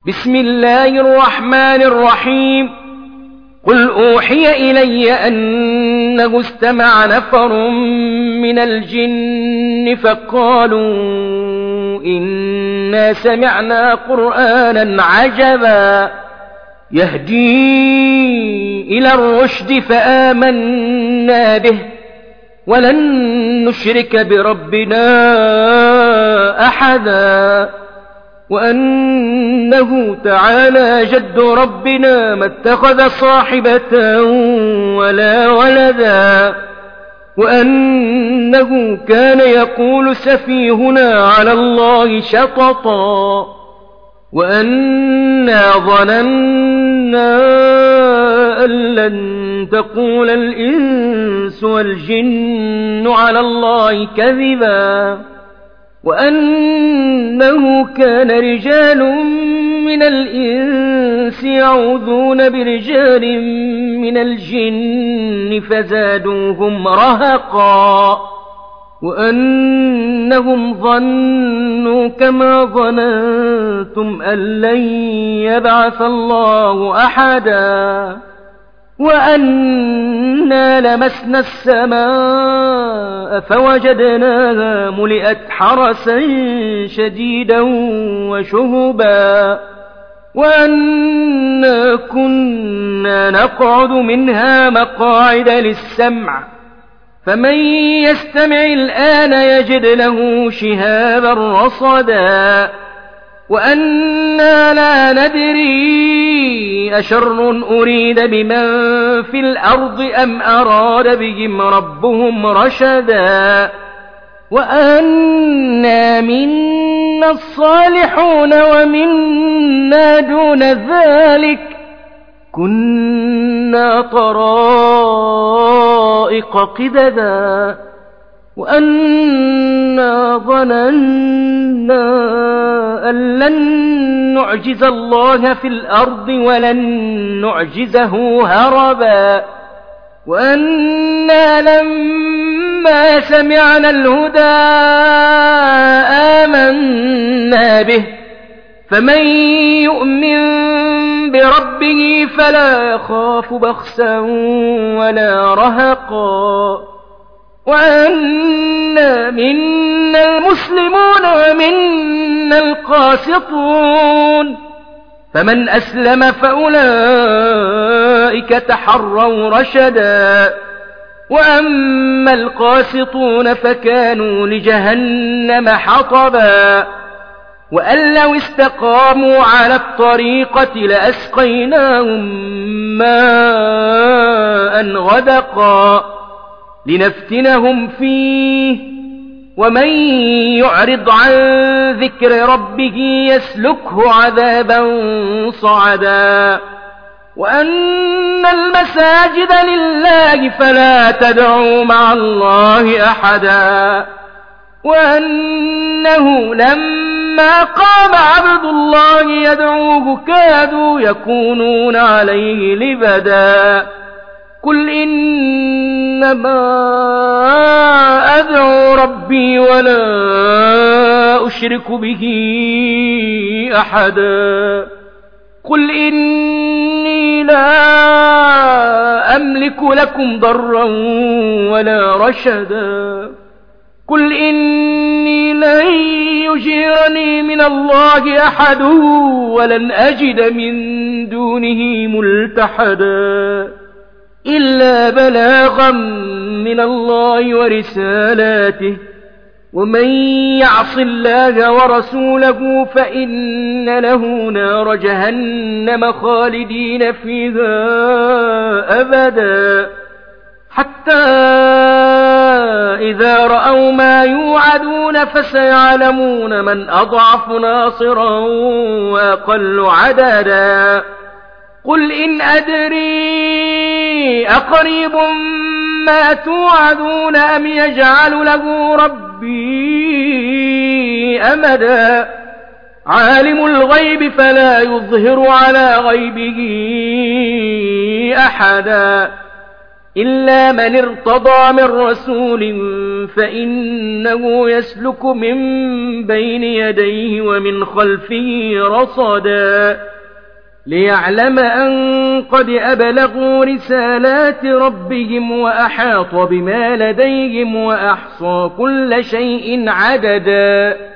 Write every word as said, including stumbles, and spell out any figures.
بسم الله الرحمن الرحيم قل أوحي إلي أنه استمع نفر من الجن فقالوا إنا سمعنا قرآنا عجبا يهدي إلى الرشد فآمنا به ولن نشرك بربنا أحدا وأنه تعالى جد ربنا ما اتخذ صاحبة ولا ولدا وأنه كان يقول سفيهنا على الله شططا وأنا ظننا أن لن تقول الإنس والجن على الله كذبا وأنه كان رجال من الإنس يعوذون برجال من الجن فزادوهم رهقا وأنهم ظنوا كما ظننتم أن لن يبعث الله أحدا وأنا لمسنا السماء فوجدناها ملئت حرسا شديدا وشهبا وأنا كنا نقعد منها مقاعد للسمع فمن يستمع الآن يجد له شهابا رصدا وأنا لا ندري أشر أريد بمن في الأرض أم أراد بهم ربهم رشدا وأنا منا الصالحون ومنا دون ذلك كنا طرائق قددا وأنا ظننا أن لن نعجز الله في الأرض ولن نعجزه هربا وأنا لما سمعنا الهدى آمنا به فمن يؤمن بربه فلا يخاف بخسا ولا رهقا وأنا منا المسلمون ومنا القاسطون فمن أسلم فأولئك تحروا رشدا وأما القاسطون فكانوا لجهنم حطبا وأن لو استقاموا على الطريقة لأسقيناهم ماء غدقا لنفتنهم فيه ومن يعرض عن ذكر ربه يسلكه عذابا صعدا وأن المساجد لله فلا تدعوا مع الله أحدا وأنه لما قام عبد الله يدعوه كادوا يكونون عليه لبدا قل إنما أدعو ربي ولا أشرك به أحدا قل إني لا أملك لكم ضرا ولا رشدا قل إني لن يجيرني من الله أحد ولن أجد من دونه ملتحدا إلا بلاغا من الله ورسالاته ومن يعص الله ورسوله فإن له نار جهنم خالدين فيها أبدا حتى إذا رأوا ما يوعدون فسيعلمون من أضعف ناصرا وأقل عددا قل إن أدري أقريب ما توعدون أم يجعل له ربي أمدا عالم الغيب فلا يظهر على غيبه أحدا إلا من ارتضى من رسول فإنه يسلك من بين يديه ومن خلفه رصدا ليعلم أن قد أبلغوا رسالات ربهم وأحاط بما لديهم وأحصى كل شيء عددا